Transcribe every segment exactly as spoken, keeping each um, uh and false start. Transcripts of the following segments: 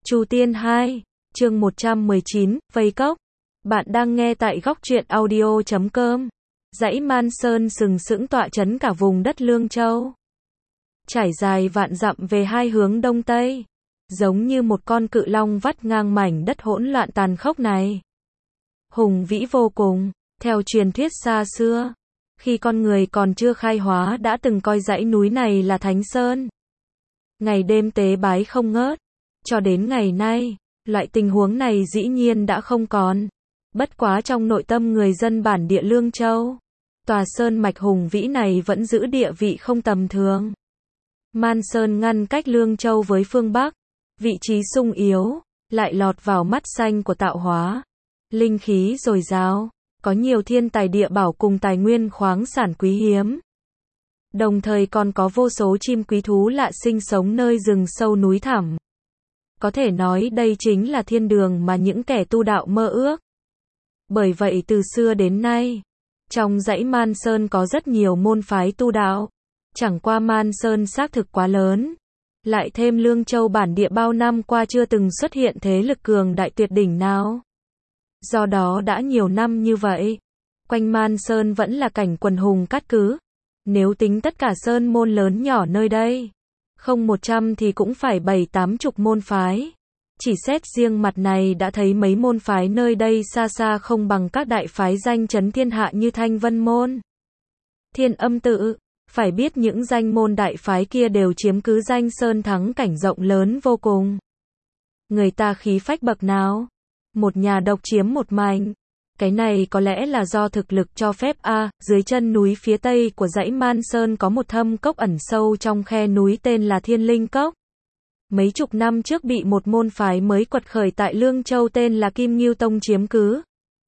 Chu Tiên hai, chương một trăm mười chín, Vây Cốc. Bạn đang nghe tại góc truyện audio chấm com. Dãy Man Sơn sừng sững tọa trấn cả vùng đất Lương Châu. Trải dài vạn dặm về hai hướng đông tây. Giống như một con cự long vắt ngang mảnh đất hỗn loạn tàn khốc này. Hùng vĩ vô cùng, theo truyền thuyết xa xưa. Khi con người còn chưa khai hóa đã từng coi dãy núi này là Thánh Sơn. Ngày đêm tế bái không ngớt. Cho đến ngày nay, loại tình huống này dĩ nhiên đã không còn. Bất quá trong nội tâm người dân bản địa Lương Châu, tòa sơn mạch hùng vĩ này vẫn giữ địa vị không tầm thường. Man Sơn ngăn cách Lương Châu với phương Bắc, vị trí sung yếu, lại lọt vào mắt xanh của tạo hóa. Linh khí dồi dào, có nhiều thiên tài địa bảo cùng tài nguyên khoáng sản quý hiếm. Đồng thời còn có vô số chim quý thú lạ sinh sống nơi rừng sâu núi thẳm. Có thể nói đây chính là thiên đường mà những kẻ tu đạo mơ ước. Bởi vậy từ xưa đến nay, trong dãy Man Sơn có rất nhiều môn phái tu đạo. Chẳng qua Man Sơn xác thực quá lớn. Lại thêm Lương Châu bản địa bao năm qua chưa từng xuất hiện thế lực cường đại tuyệt đỉnh nào. Do đó đã nhiều năm như vậy, quanh Man Sơn vẫn là cảnh quần hùng cát cứ. Nếu tính tất cả sơn môn lớn nhỏ nơi đây, không một trăm thì cũng phải bảy tám chục môn phái. Chỉ xét riêng mặt này đã thấy mấy môn phái nơi đây xa xa không bằng các đại phái danh chấn thiên hạ như Thanh Vân Môn, Thiên Âm Tự. Phải biết những danh môn đại phái kia đều chiếm cứ danh sơn thắng cảnh rộng lớn vô cùng. Người ta khí phách bậc nào? Một nhà độc chiếm một mảnh. Cái này có lẽ là do thực lực cho phép a. À, dưới chân núi phía tây của dãy Man Sơn có một thâm cốc ẩn sâu trong khe núi tên là Thiên Linh Cốc. Mấy chục năm trước bị một môn phái mới quật khởi tại Lương Châu tên là Kim Ngưu Tông chiếm cứ.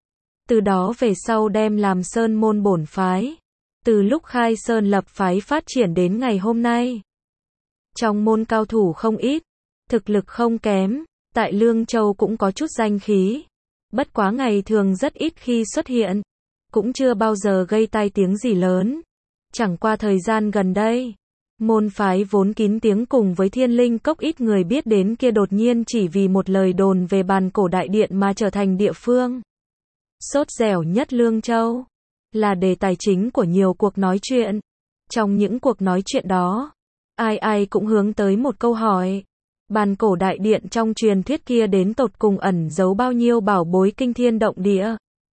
Từ đó về sau đem làm sơn môn bổn phái. Từ lúc khai sơn lập phái phát triển đến ngày hôm nay. Trong môn cao thủ không ít, thực lực không kém, tại Lương Châu cũng có chút danh khí. Bất quá ngày thường rất ít khi xuất hiện, cũng chưa bao giờ gây tai tiếng gì lớn. Chẳng qua thời gian gần đây, môn phái vốn kín tiếng cùng với Thiên Linh Cốc ít người biết đến kia đột nhiên chỉ vì một lời đồn về bàn cổ đại điện mà trở thành địa phương sốt dẻo nhất Lương Châu, là đề tài chính của nhiều cuộc nói chuyện. Trong những cuộc nói chuyện đó, ai ai cũng hướng tới một câu hỏi. Bàn cổ đại điện trong truyền thuyết kia đến tột cùng ẩn giấu bao nhiêu bảo bối kinh thiên động địa.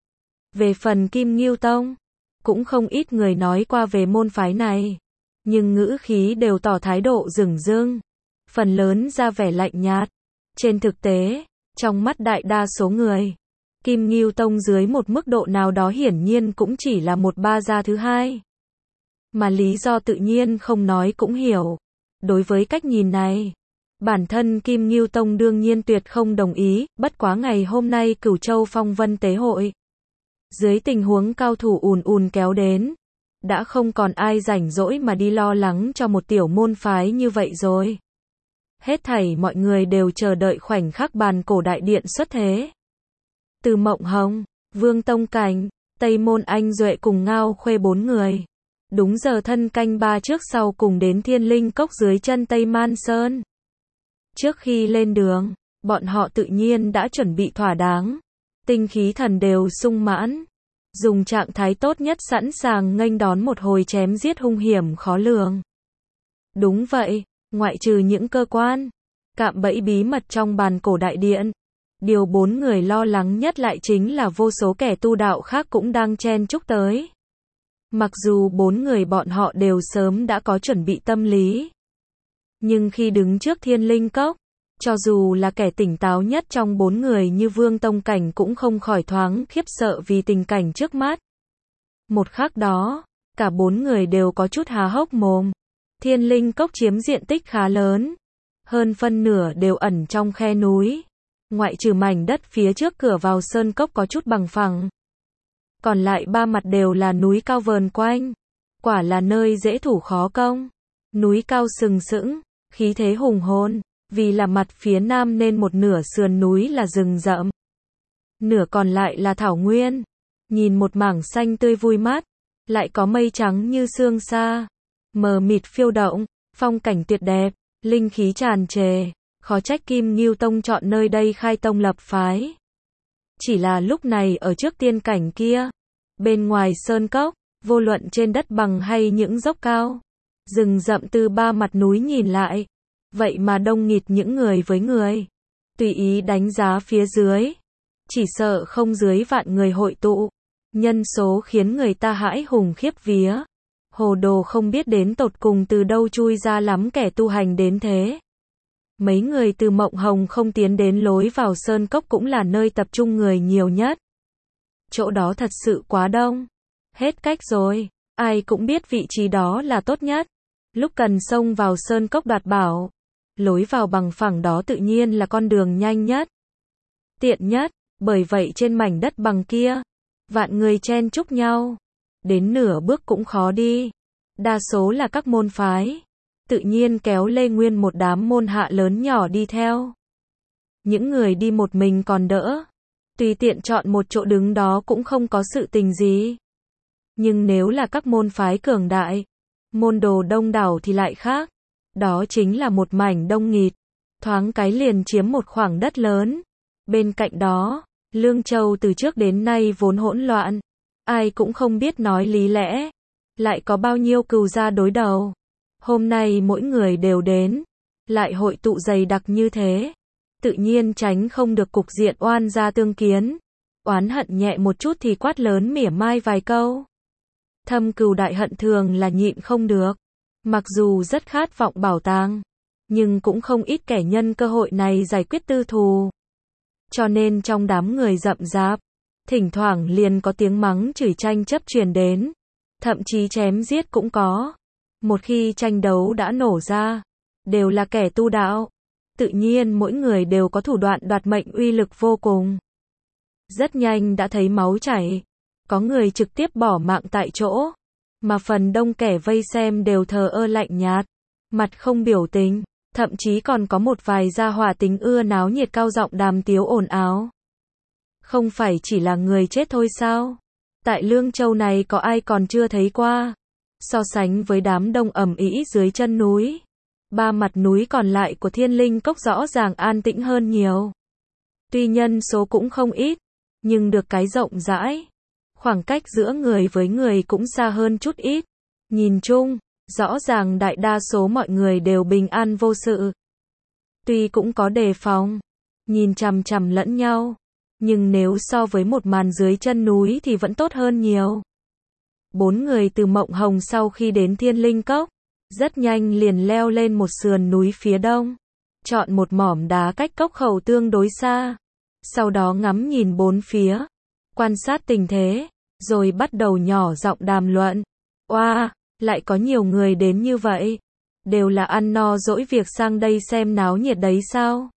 Về phần Kim Ngưu Tông, cũng không ít người nói qua về môn phái này, nhưng ngữ khí đều tỏ thái độ dửng dưng, phần lớn ra vẻ lạnh nhạt. Trên thực tế, trong mắt đại đa số người, Kim Ngưu Tông dưới một mức độ nào đó hiển nhiên cũng chỉ là một ba gia thứ hai. Mà lý do tự nhiên không nói cũng hiểu. Đối với cách nhìn này, bản thân Kim Ngưu Tông đương nhiên tuyệt không đồng ý. Bất quá ngày hôm nay Cửu Châu Phong Vân Tế Hội, dưới tình huống cao thủ ùn ùn kéo đến, đã không còn ai rảnh rỗi mà đi lo lắng cho một tiểu môn phái như vậy rồi. Hết thảy mọi người đều chờ đợi khoảnh khắc bàn cổ đại điện xuất thế. Từ Mộng Hồng, Vương Tông Cảnh, Tây Môn Anh Duệ cùng Ngao Khuê bốn người, đúng giờ thân canh ba trước sau cùng đến Thiên Linh Cốc dưới chân Tây Man Sơn. Trước khi lên đường, bọn họ tự nhiên đã chuẩn bị thỏa đáng, tinh khí thần đều sung mãn, dùng trạng thái tốt nhất sẵn sàng nghênh đón một hồi chém giết hung hiểm khó lường. Đúng vậy, ngoại trừ những cơ quan cạm bẫy bí mật trong bàn cổ đại điện, điều bốn người lo lắng nhất lại chính là vô số kẻ tu đạo khác cũng đang chen chúc tới. Mặc dù bốn người bọn họ đều sớm đã có chuẩn bị tâm lý, nhưng khi đứng trước Thiên Linh Cốc, cho dù là kẻ tỉnh táo nhất trong bốn người như Vương Tông Cảnh cũng không khỏi thoáng khiếp sợ vì tình cảnh trước mắt. Một khắc đó, cả bốn người đều có chút há hốc mồm. Thiên Linh Cốc chiếm diện tích khá lớn, hơn phân nửa đều ẩn trong khe núi. Ngoại trừ mảnh đất phía trước cửa vào sơn cốc có chút bằng phẳng, còn lại ba mặt đều là núi cao vờn quanh. Quả là nơi dễ thủ khó công. Núi cao sừng sững, khí thế hùng hồn, vì là mặt phía nam nên một nửa sườn núi là rừng rậm, nửa còn lại là thảo nguyên. Nhìn một mảng xanh tươi vui mắt, lại có mây trắng như sương sa, mờ mịt phiêu động, phong cảnh tuyệt đẹp, linh khí tràn trề, khó trách Kim Ngưu Tông chọn nơi đây khai tông lập phái. Chỉ là lúc này ở trước tiên cảnh kia, bên ngoài sơn cốc, vô luận trên đất bằng hay những dốc cao, rừng rậm từ ba mặt núi nhìn lại, vậy mà đông nghịt những người với người. Tùy ý đánh giá phía dưới, chỉ sợ không dưới vạn người hội tụ, nhân số khiến người ta hãi hùng khiếp vía. Hồ đồ không biết đến tột cùng từ đâu chui ra lắm kẻ tu hành đến thế. Mấy người từ Mộng Hồng không tiến đến lối vào sơn cốc cũng là nơi tập trung người nhiều nhất. Chỗ đó thật sự quá đông. Hết cách rồi, ai cũng biết vị trí đó là tốt nhất. Lúc cần xông vào sơn cốc đoạt bảo, lối vào bằng phẳng đó tự nhiên là con đường nhanh nhất, tiện nhất, bởi vậy trên mảnh đất bằng kia, vạn người chen chúc nhau, đến nửa bước cũng khó đi. Đa số là các môn phái, tự nhiên kéo lê nguyên một đám môn hạ lớn nhỏ đi theo. Những người đi một mình còn đỡ, tùy tiện chọn một chỗ đứng đó cũng không có sự tình gì. Nhưng nếu là các môn phái cường đại, môn đồ đông đảo thì lại khác. Đó chính là một mảnh đông nghịt, thoáng cái liền chiếm một khoảng đất lớn. Bên cạnh đó, Lương Châu từ trước đến nay vốn hỗn loạn, ai cũng không biết nói lý lẽ, lại có bao nhiêu cừu gia đối đầu. Hôm nay mỗi người đều đến, lại hội tụ dày đặc như thế, tự nhiên tránh không được cục diện oan gia tương kiến. Oán hận nhẹ một chút thì quát lớn mỉa mai vài câu. Thâm cừu đại hận thường là nhịn không được. Mặc dù rất khát vọng bảo tàng, nhưng cũng không ít kẻ nhân cơ hội này giải quyết tư thù. Cho nên trong đám người rậm rạp, thỉnh thoảng liền có tiếng mắng chửi tranh chấp truyền đến, thậm chí chém giết cũng có. Một khi tranh đấu đã nổ ra, đều là kẻ tu đạo, tự nhiên mỗi người đều có thủ đoạn đoạt mệnh uy lực vô cùng. Rất nhanh đã thấy máu chảy, có người trực tiếp bỏ mạng tại chỗ. Mà phần đông kẻ vây xem đều thờ ơ lạnh nhạt, mặt không biểu tình, thậm chí còn có một vài gia hỏa tính ưa náo nhiệt cao giọng đàm tiếu ồn ào. Không phải chỉ là người chết thôi sao? Tại Lương Châu này có ai còn chưa thấy qua? So sánh với đám đông ầm ĩ dưới chân núi, ba mặt núi còn lại của Thiên Linh Cốc rõ ràng an tĩnh hơn nhiều. Tuy nhân số cũng không ít, nhưng được cái rộng rãi. Khoảng cách giữa người với người cũng xa hơn chút ít. Nhìn chung, rõ ràng đại đa số mọi người đều bình an vô sự. Tuy cũng có đề phòng, nhìn chằm chằm lẫn nhau, nhưng nếu so với một màn dưới chân núi thì vẫn tốt hơn nhiều. Bốn người từ Mộng Hồng sau khi đến Thiên Linh Cốc, rất nhanh liền leo lên một sườn núi phía đông, chọn một mỏm đá cách cốc khẩu tương đối xa, sau đó ngắm nhìn bốn phía, quan sát tình thế, rồi bắt đầu nhỏ giọng đàm luận. Oa, lại có nhiều người đến như vậy, đều là ăn no dỗi việc sang đây xem náo nhiệt đấy sao?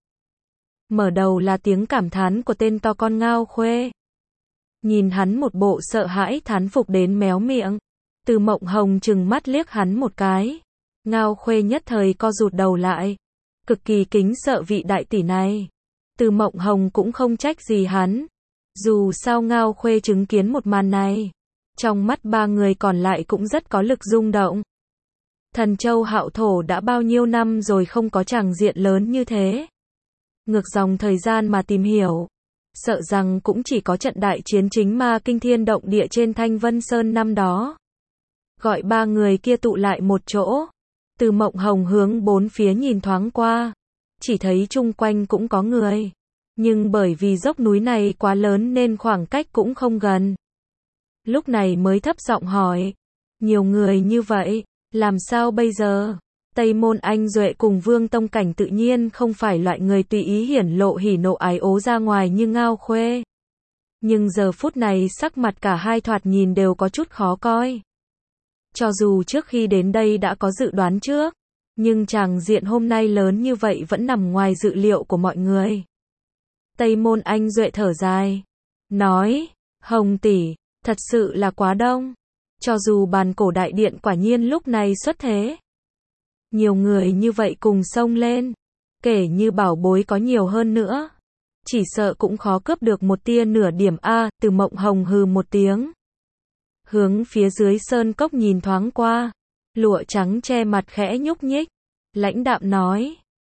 Mở đầu là tiếng cảm thán của tên to con Ngao Khuê. Nhìn hắn một bộ sợ hãi thán phục đến méo miệng. Từ Mộng Hồng trừng mắt liếc hắn một cái. Ngao Khuê nhất thời co rụt đầu lại, cực kỳ kính sợ vị đại tỷ này. Từ Mộng Hồng cũng không trách gì hắn. Dù sao Ngao Khuê chứng kiến một màn này, trong mắt ba người còn lại cũng rất có lực rung động. Thần Châu Hạo Thổ đã bao nhiêu năm rồi không có tràng diện lớn như thế. Ngược dòng thời gian mà tìm hiểu, sợ rằng cũng chỉ có trận đại chiến chính ma kinh thiên động địa trên Thanh Vân Sơn năm đó. Gọi ba người kia tụ lại một chỗ, Từ Mộng Hồng hướng bốn phía nhìn thoáng qua, chỉ thấy chung quanh cũng có người, nhưng bởi vì dốc núi này quá lớn nên khoảng cách cũng không gần. Lúc này mới thấp giọng hỏi, nhiều người như vậy, làm sao bây giờ? Tây Môn Anh Duệ cùng Vương Tông Cảnh tự nhiên không phải loại người tùy ý hiển lộ hỉ nộ ái ố ra ngoài như Ngao Khuê. Nhưng giờ phút này sắc mặt cả hai thoạt nhìn đều có chút khó coi. Cho dù trước khi đến đây đã có dự đoán trước, nhưng tràng diện hôm nay lớn như vậy vẫn nằm ngoài dự liệu của mọi người. Tây Môn Anh Duệ thở dài, nói, Hồng tỷ, thật sự là quá đông. Cho dù bàn cổ đại điện quả nhiên lúc này xuất thế, nhiều người như vậy cùng xông lên, kể như bảo bối có nhiều hơn nữa, chỉ sợ cũng khó cướp được một tia nửa điểm a. Từ Mộng Hồng hừ một tiếng, hướng phía dưới sơn cốc nhìn thoáng qua, lụa trắng che mặt khẽ nhúc nhích, lãnh đạm nói,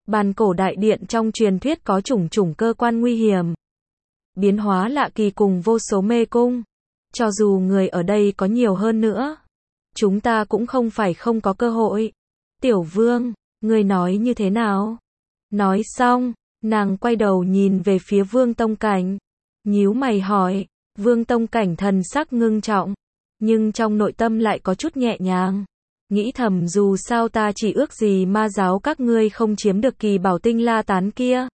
Bàn cổ đại điện trong truyền thuyết có chủng chủng cơ quan nguy hiểm, biến hóa lạ kỳ cùng vô số mê cung. Cho dù người ở đây có nhiều hơn nữa, chúng ta cũng không phải không có cơ hội. Tiểu Vương, ngươi nói như thế nào? Nói xong, nàng quay đầu nhìn về phía Vương Tông Cảnh, nhíu mày hỏi. Vương Tông Cảnh thần sắc ngưng trọng, nhưng trong nội tâm lại có chút nhẹ nhàng. Nghĩ thầm dù sao ta chỉ ước gì ma giáo các ngươi không chiếm được kỳ bảo tinh la tán kia.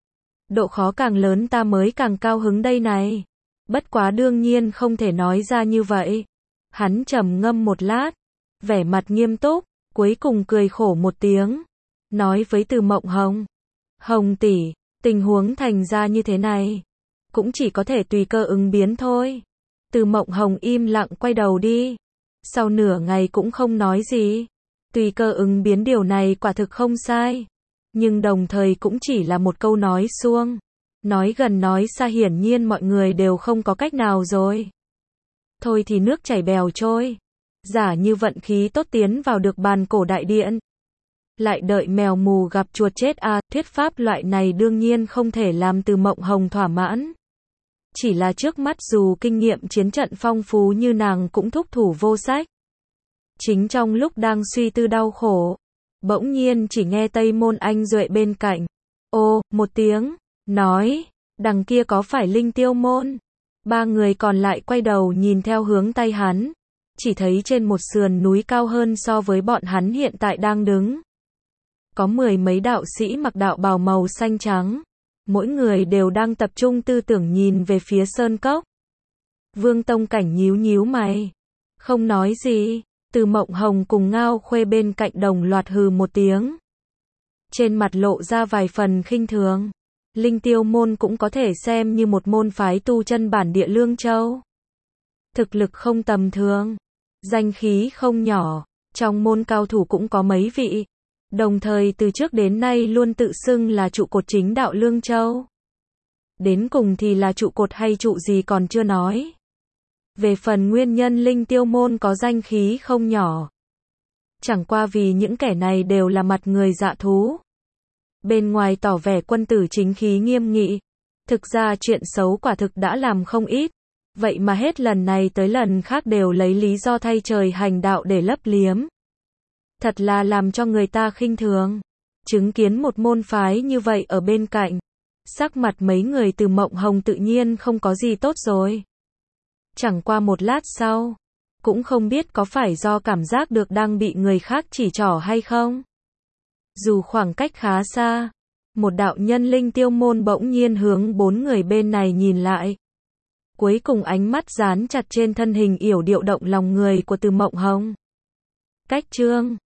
Độ khó càng lớn ta mới càng cao hứng đây này. Bất quá đương nhiên không thể nói ra như vậy. Hắn trầm ngâm một lát, vẻ mặt nghiêm túc, cuối cùng cười khổ một tiếng, nói với Từ Mộng Hồng. Hồng tỷ, tình huống thành ra như thế này, cũng chỉ có thể tùy cơ ứng biến thôi. Từ Mộng Hồng im lặng quay đầu đi. Sau nửa ngày cũng không nói gì. Tùy cơ ứng biến điều này quả thực không sai. Nhưng đồng thời cũng chỉ là một câu nói suông. Nói gần nói xa hiển nhiên mọi người đều không có cách nào rồi. Thôi thì nước chảy bèo trôi. Giả như vận khí tốt tiến vào được bàn cổ đại điện. Lại đợi mèo mù gặp chuột chết à, thuyết pháp loại này đương nhiên không thể làm Từ Mộng Hồng thỏa mãn. Chỉ là trước mắt dù kinh nghiệm chiến trận phong phú như nàng cũng thúc thủ vô sách. Chính trong lúc đang suy tư đau khổ, bỗng nhiên chỉ nghe Tây Môn Anh Duệ bên cạnh. Ô, một tiếng, nói, đằng kia có phải Linh Tiêu Môn? Ba người còn lại quay đầu nhìn theo hướng tay hắn, chỉ thấy trên một sườn núi cao hơn so với bọn hắn hiện tại đang đứng. Có mười mấy đạo sĩ mặc đạo bào màu xanh trắng. Mỗi người đều đang tập trung tư tưởng nhìn về phía sơn cốc. Vương Tông Cảnh nhíu nhíu mày, không nói gì. Từ Mộng Hồng cùng Ngao Khuê bên cạnh đồng loạt hừ một tiếng. Trên mặt lộ ra vài phần khinh thường. Linh Tiêu Môn cũng có thể xem như một môn phái tu chân bản địa Lương Châu. Thực lực không tầm thường, danh khí không nhỏ, trong môn cao thủ cũng có mấy vị. Đồng thời từ trước đến nay luôn tự xưng là trụ cột chính đạo Lương Châu. Đến cùng thì là trụ cột hay trụ gì còn chưa nói. Về phần nguyên nhân Linh Tiêu Môn có danh khí không nhỏ, chẳng qua vì những kẻ này đều là mặt người dạ thú. Bên ngoài tỏ vẻ quân tử chính khí nghiêm nghị, thực ra chuyện xấu quả thực đã làm không ít. Vậy mà hết lần này tới lần khác đều lấy lý do thay trời hành đạo để lấp liếm. Thật là làm cho người ta khinh thường. Chứng kiến một môn phái như vậy ở bên cạnh, sắc mặt mấy người Từ Mộng Hồng tự nhiên không có gì tốt rồi. Chẳng qua một lát sau, cũng không biết có phải do cảm giác được đang bị người khác chỉ trỏ hay không. Dù khoảng cách khá xa, một đạo nhân Linh Tiêu Môn bỗng nhiên hướng bốn người bên này nhìn lại. Cuối cùng ánh mắt dán chặt trên thân hình yểu điệu động lòng người của Từ Mộng Hồng. Cách chương